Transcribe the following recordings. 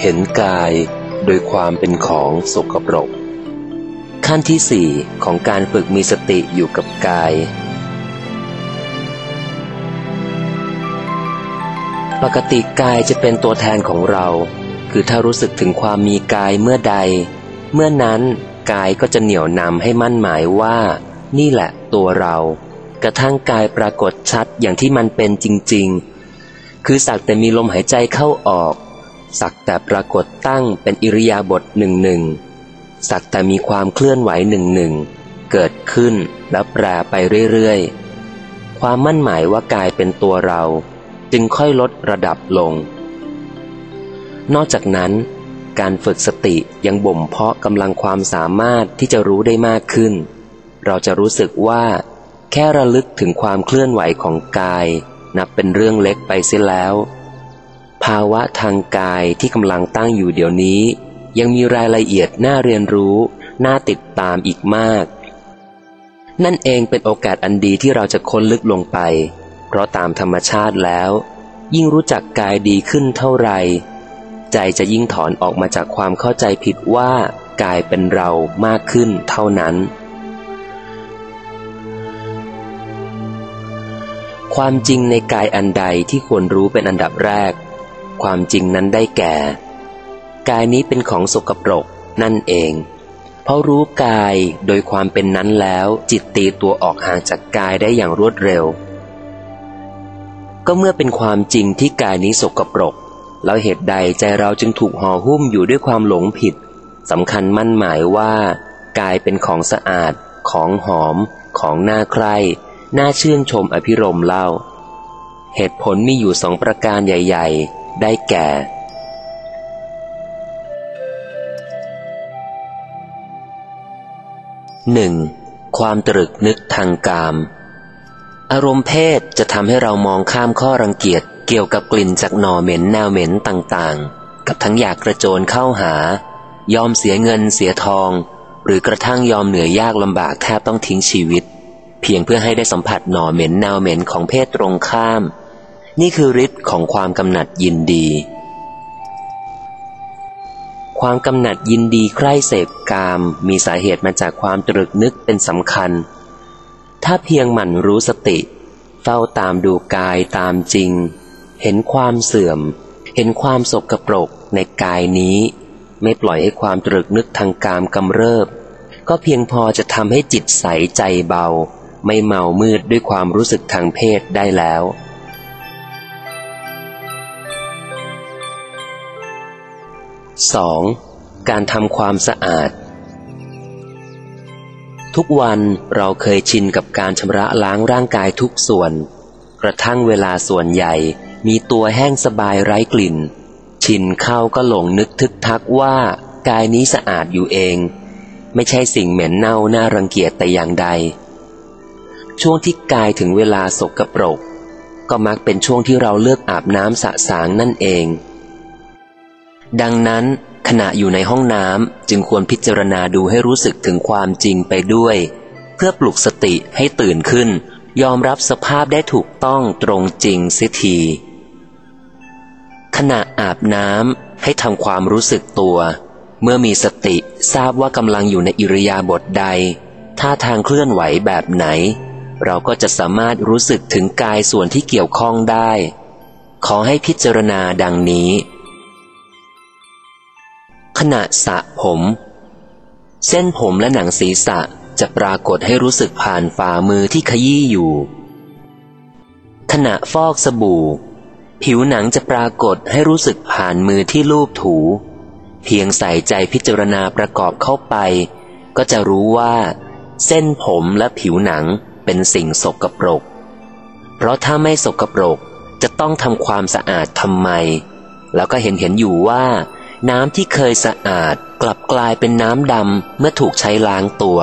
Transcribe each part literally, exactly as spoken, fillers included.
เห็นกายโดยความเป็นของสกปรกขั้นที่สี่ของการฝึกมีสติอยู่กับกายปกติกายจะเป็นตัวแทนของเราคือถ้ารู้สึกถึงความมีกายเมื่อใดเมื่อนั้นกายก็จะเหนี่ยวนำให้มั่นหมายว่านี่แหละตัวเรากระทั่งกายปรากฏชัดอย่างที่มันเป็นจริงๆคือสักแต่มีลมหายใจเข้าออกสักแต่ปรากฏตั้งเป็นอิริยาบถหนึ่งหนึ่งสักแต่มีความเคลื่อนไหวหนึ่งหนึ่งเกิดขึ้นแล้วแปรไปเรื่อยๆความมั่นหมายว่ากายเป็นตัวเราจึงค่อยลดระดับลงนอกจากนั้นการฝึกสติยังบ่มเพาะกำลังความสามารถที่จะรู้ได้มากขึ้นเราจะรู้สึกว่าแค่ระลึกถึงความเคลื่อนไหวของกายนับเป็นเรื่องเล็กไปเสียแล้วภาวะทางกายที่กำลังตั้งอยู่เดี๋ยวนี้ยังมีรายละเอียดน่าเรียนรู้น่าติดตามอีกมากนั่นเองเป็นโอกาสอันดีที่เราจะค้นลึกลงไปเพราะตามธรรมชาติแล้วยิ่งรู้จักกายดีขึ้นเท่าไรใจจะยิ่งถอนออกมาจากความเข้าใจผิดว่ากายเป็นเรามากขึ้นเท่านั้นความจริงในกายอันใดที่ควรรู้เป็นอันดับแรกความจริงนั้นได้แก่กายนี้เป็นของสกปรกนั่นเองเพราะรู้กายโดยความเป็นนั้นแล้วจิตตีตัวออกห่างจากกายได้อย่างรวดเร็วก็เมื่อเป็นความจริงที่กายนี้สกปรกแล้วเหตุใดใจเราจึงถูกห่อหุ้มอยู่ด้วยความหลงผิดสำคัญมั่นหมายว่ากายเป็นของสะอาดของหอมของน่าใคร่น่าชื่นชมอภิรมย์เล่าเหตุผลมีอยู่สองประการใหญ่ๆได้แก่หนึ่งความตรึกนึกทางกามอารมณ์เพศจะทำให้เรามองข้ามข้อรังเกียจเกี่ยวกับกลิ่นจากหน่อเหม็นแนวเหม็นต่างๆกับทั้งอยากกระโจนเข้าหายอมเสียเงินเสียทองหรือกระทั่งยอมเหนื่อยยากลำบากแทบต้องทิ้งชีวิตเพียงเพื่อให้ได้สัมผัสหน่อเหม็นแนวเหม็นของเพศตรงข้ามนี่คือฤทธิ์ของความกำหนัดยินดีความกำหนัดยินดีใคร่เสพกามมีสาเหตุมาจากความตรึกนึกเป็นสำคัญถ้าเพียงหมั่นรู้สติเฝ้าตามดูกายตามจริงเห็นความเสื่อมเห็นความสกปรกในกายนี้ไม่ปล่อยให้ความตรึกนึกทางกามกำเริบก็เพียงพอจะทำให้จิตใสใจเบาไม่เมามืดด้วยความรู้สึกทางเพศได้แล้วสอง การทำความสะอาดทุกวันเราเคยชินกับการชำระล้างร่างกายทุกส่วนกระทั่งเวลาส่วนใหญ่มีตัวแห้งสบายไร้กลิ่นชินเข้าก็หลงนึกทึกทักว่ากายนี้สะอาดอยู่เองไม่ใช่สิ่งเหม็นเน่าน่ารังเกียจแต่อย่างใดช่วงที่กายถึงเวลาสกปรกก็มักเป็นช่วงที่เราเลือกอาบน้ำสะสางนั่นเองดังนั้นขณะอยู่ในห้องน้ำจึงควรพิจารณาดูให้รู้สึกถึงความจริงไปด้วยเพื่อปลุกสติให้ตื่นขึ้นยอมรับสภาพได้ถูกต้องตรงจริงเสียทีขณะอาบน้ำให้ทำความรู้สึกตัวเมื่อมีสติทราบว่ากำลังอยู่ในอิริยาบถใดท่าทางเคลื่อนไหวแบบไหนเราก็จะสามารถรู้สึกถึงกายส่วนที่เกี่ยวข้องได้ขอให้พิจารณาดังนี้ขณะสระผมเส้นผมและหนังศีรษะจะปรากฏให้รู้สึกผ่านฝ่ามือที่ขยี้อยู่ขณะฟอกสบู่ผิวหนังจะปรากฏให้รู้สึกผ่านมือที่ลูบถูเพียงใส่ใจพิจารณาประกอบเข้าไปก็จะรู้ว่าเส้นผมและผิวหนังเป็นสิ่งสกปรกเพราะถ้าไม่สกปรกจะต้องทำความสะอาดทำไมแล้วก็เห็นเห็นอยู่ว่าน้ำที่เคยสะอาดกลับกลายเป็นน้ำดำเมื่อถูกใช้ล้างตัว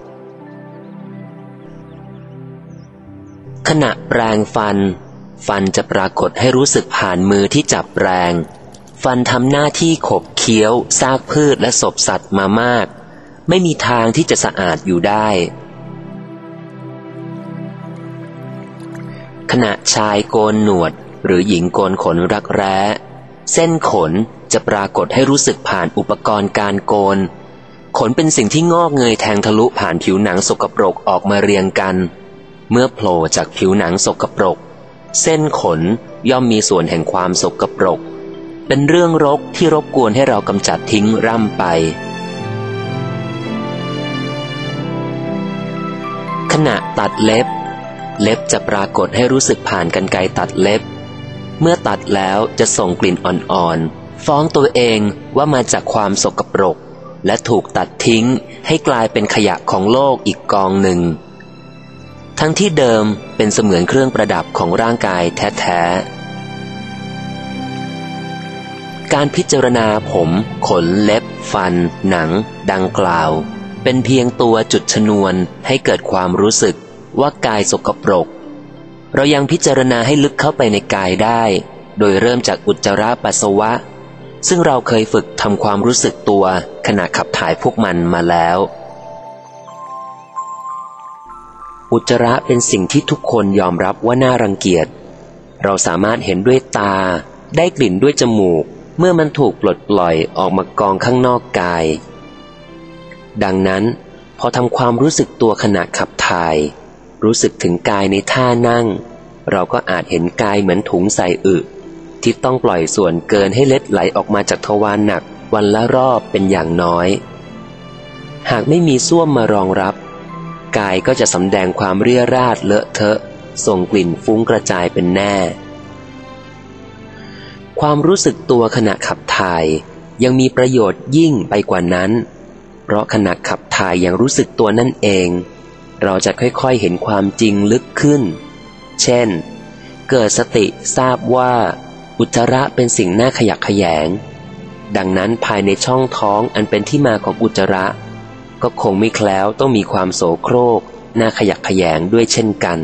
ขณะแปรงฟันฟันจะปรากฏให้รู้สึกผ่านมือที่จับแปรงฟันทำหน้าที่ขบเคี้ยวซากพืชและศพสัตว์มามากไม่มีทางที่จะสะอาดอยู่ได้ขณะชายโกนหนวดหรือหญิงโกนขนรักแร้เส้นขนจะปรากฏให้รู้สึกผ่านอุปกรณ์การโกนขนเป็นสิ่งที่งอกเงยแทงทะลุผ่านผิวหนังสกปรกออกมาเรียงกันเมื่อโผล่จากผิวหนังสกปรกเส้นขนย่อมมีส่วนแห่งความสกปรกเป็นเรื่องรกที่รบกวนให้เรากำจัดทิ้งร่ำไปขณะตัดเล็บเล็บจะปรากฏให้รู้สึกผ่านกรรไกรตัดเล็บเมื่อตัดแล้วจะส่งกลิ่นอ่อนๆฟ้องตัวเองว่ามาจากความสกปรกและถูกตัดทิ้งให้กลายเป็นขยะของโลกอีกกองหนึ่งทั้งที่เดิมเป็นเสมือนเครื่องประดับของร่างกายแท้ๆการพิจารณาผมขนเล็บฟันหนังดังกล่าวเป็นเพียงตัวจุดชนวนให้เกิดความรู้สึกว่ากายสกปรกเรายังพิจารณาให้ลึกเข้าไปในกายได้โดยเริ่มจากอุจจาระปัสสาวะซึ่งเราเคยฝึกทำความรู้สึกตัวขณะขับถ่ายพวกมันมาแล้วอุจจาระเป็นสิ่งที่ทุกคนยอมรับว่าน่ารังเกียจเราสามารถเห็นด้วยตาได้กลิ่นด้วยจมูกเมื่อมันถูกปลดปล่อยออกมากองข้างนอกกายดังนั้นพอทำความรู้สึกตัวขณะขับถ่ายรู้สึกถึงกายในท่านั่งเราก็อาจเห็นกายเหมือนถุงใส่อึที่ต้องปล่อยส่วนเกินให้เล็ดไหลออกมาจากทวารหนักวันละรอบเป็นอย่างน้อยหากไม่มีส้วมมารองรับกายก็จะสำแดงความเรี่ยราดเลอะเทอะส่งกลิ่นฟุ้งกระจายเป็นแน่ความรู้สึกตัวขณะขับถ่ายยังมีประโยชน์ยิ่งไปกว่านั้นเพราะขณะขับถ่ายยังรู้สึกตัวนั่นเองเราจะค่อยๆเห็นความจริงลึกขึ้นเช่นเกิดสติทราบว่าอุจจาระเป็นสิ่งน่าขยักขยงดังนั้นภายในช่องท้องอันเป็นที่มาของอุจจาระก็คงไม่แคล้วต้องมีความโสโครกน่าขยักขยงด้วยเช่นกัน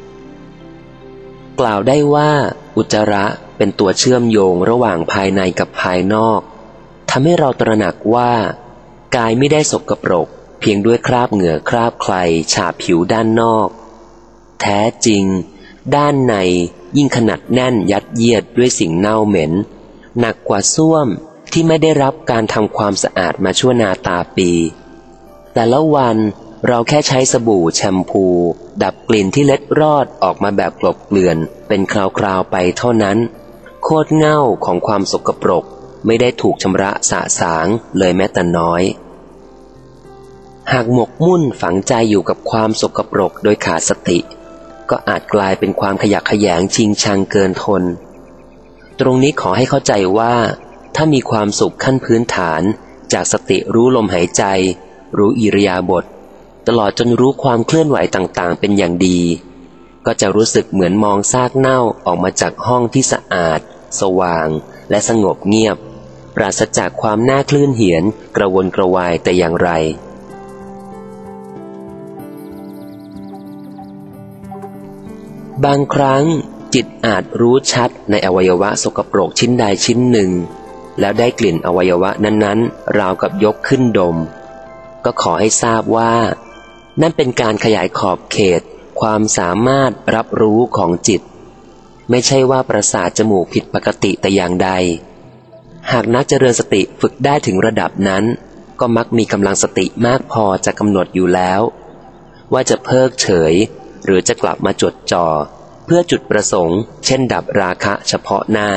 กล่าวได้ว่าอุจจาระเป็นตัวเชื่อมโยงระหว่างภายในกับภายนอกทำให้เราตระหนักว่ากายไม่ได้สกปรกเพียงด้วยคราบเหงื่อคราบใครฉาบผิวด้านนอกแท้จริงด้านในยิ่งขนาดแน่นยัดเยียดด้วยสิ่งเน่าเหม็นหนักกว่าส้วมที่ไม่ได้รับการทำความสะอาดมาชั่วนาตาปีแต่ละวันเราแค่ใช้สบู่แชมพูดับกลิ่นที่เล็ดรอดออกมาแบบกลบเกลื่อนเป็นคราวๆไปเท่านั้นโคตรเง่าของความสกปรกไม่ได้ถูกชำระสะสางเลยแม้แต่น้อยหากหมกมุ่นฝังใจอยู่กับความสกปรกโดยขาดสติก็อาจกลายเป็นความขยักขยงชิงชังเกินทนตรงนี้ขอให้เข้าใจว่าถ้ามีความสุขขั้นพื้นฐานจากสติรู้ลมหายใจรู้อิริยาบถตลอดจนรู้ความเคลื่อนไหวต่างๆเป็นอย่างดีก็จะรู้สึกเหมือนมองซากเน่าออกมาจากห้องที่สะอาดสว่างและสงบเงียบปราศจากความน่าคลื่นเหียนกระวนกระวายแต่อย่างไรบางครั้งจิตอาจรู้ชัดในอวัยวะสกปรกชิ้นใดชิ้นหนึ่งแล้วได้กลิ่นอวัยวะนั้นๆราวกับยกขึ้นดมก็ขอให้ทราบว่านั่นเป็นการขยายขอบเขตความสามารถรับรู้ของจิตไม่ใช่ว่าประสาทจมูกผิดปกติแต่อย่างใดหากนักเจริญสติฝึกได้ถึงระดับนั้นก็มักมีกำลังสติมากพอจะกำหนดอยู่แล้วว่าจะเพิกเฉยหรือจะกลับมาจดจ่อเพื่อจุดประสงค์เช่นดับราคะเฉพาะหน้า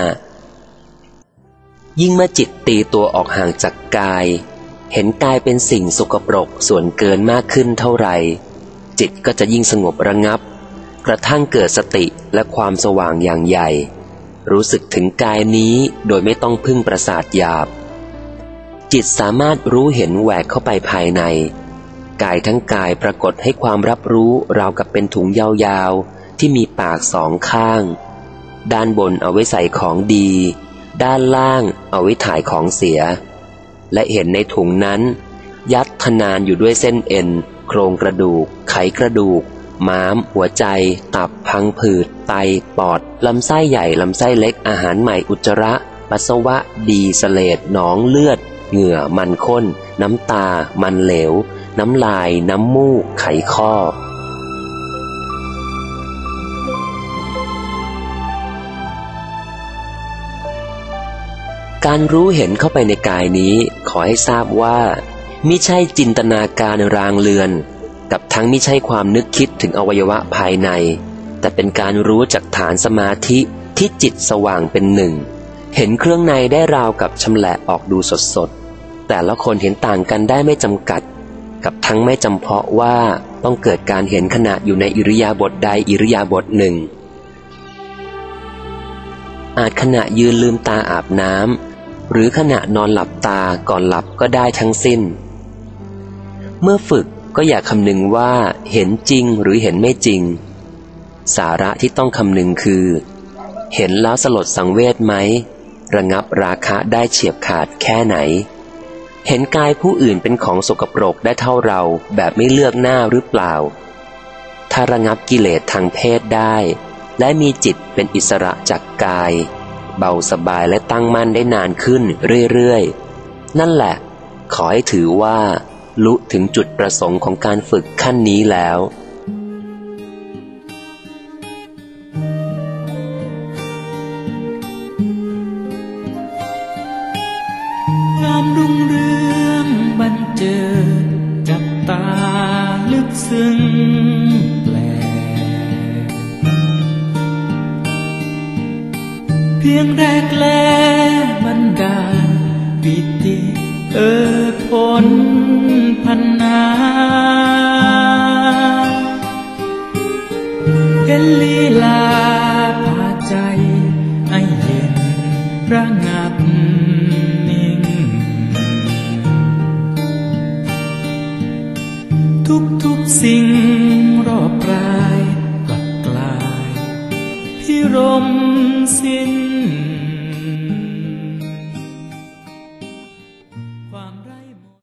ยิ่งเมื่อจิตตีตัวออกห่างจากกายเห็นกายเป็นสิ่งสกปรกส่วนเกินมากขึ้นเท่าไหร่จิตก็จะยิ่งสงบระงับกระทั่งเกิดสติและความสว่างอย่างใหญ่รู้สึกถึงกายนี้โดยไม่ต้องพึ่งประสาทหยาบจิตสามารถรู้เห็นแหวกเข้าไปภายในกายทั้งกายปรากฏให้ความรับรู้ราวกับเป็นถุงยาวๆที่มีปากสองข้างด้านบนเอาไว้ใส่ของดีด้านล่างเอาไว้ถ่ายของเสียและเห็นในถุงนั้นยัดทนานอยู่ด้วยเส้นเอ็นโครงกระดูกไขกระดูกม้ามหัวใจตับพังผืดไตปอดลำไส้ใหญ่ลำไส้เล็กอาหารใหม่อุจจาระปัสสาวะดีเสลดหนองเลือดเหงื่อมันข้นน้ำตามันเหลวน้ำลายน้ำมูกไขข้อการรู้เห็นเข้าไปในกายนี้ขอให้ทราบว่ามิใช่จินตนาการรางเรือนกับทั้งมิใช่ความนึกคิดถึงอวัยวะภายในแต่เป็นการรู้จากฐานสมาธิที่จิตสว่างเป็นหนึ่งเห็นเครื่องในได้ราวกับชำแหละออกดูสดๆแต่ละคนเห็นต่างกันได้ไม่จำกัดกับทั้งไม่จำเพาะว่าต้องเกิดการเห็นขณะอยู่ในอิริยาบถใดอิริยาบถหนึ่งอาจขณะยืนลืมตาอาบน้ำหรือขณะนอนหลับตาก่อนหลับก็ได้ทั้งสิ้นเมื่อฝึกก็อย่าคำนึงว่าเห็นจริงหรือเห็นไม่จริงสาระที่ต้องคำนึงคือเห็นแล้วสลดสังเวชไหมระงับราคะได้เฉียบขาดแค่ไหนเห็นกายผู้อื่นเป็นของสกปรกได้เท่าเราแบบไม่เลือกหน้าหรือเปล่าถ้าระงับกิเลสทางเพศได้และมีจิตเป็นอิสระจากกายเบาสบายและตั้งมั่นได้นานขึ้นเรื่อยๆนั่นแหละขอให้ถือว่าลุถึงจุดประสงค์ของการฝึกขั้นนี้แล้วงามรุ่งเรืองบันเจิดจับตาลึกซึ้งแปลกเพียงแรกแลบันดาลปิติเอ่อผลพันนาเห็นลีลาพาใจให้เย็นระงับนิ่งทุกทุกสิ่งรอบกายกลับกลายพิรมสิ้น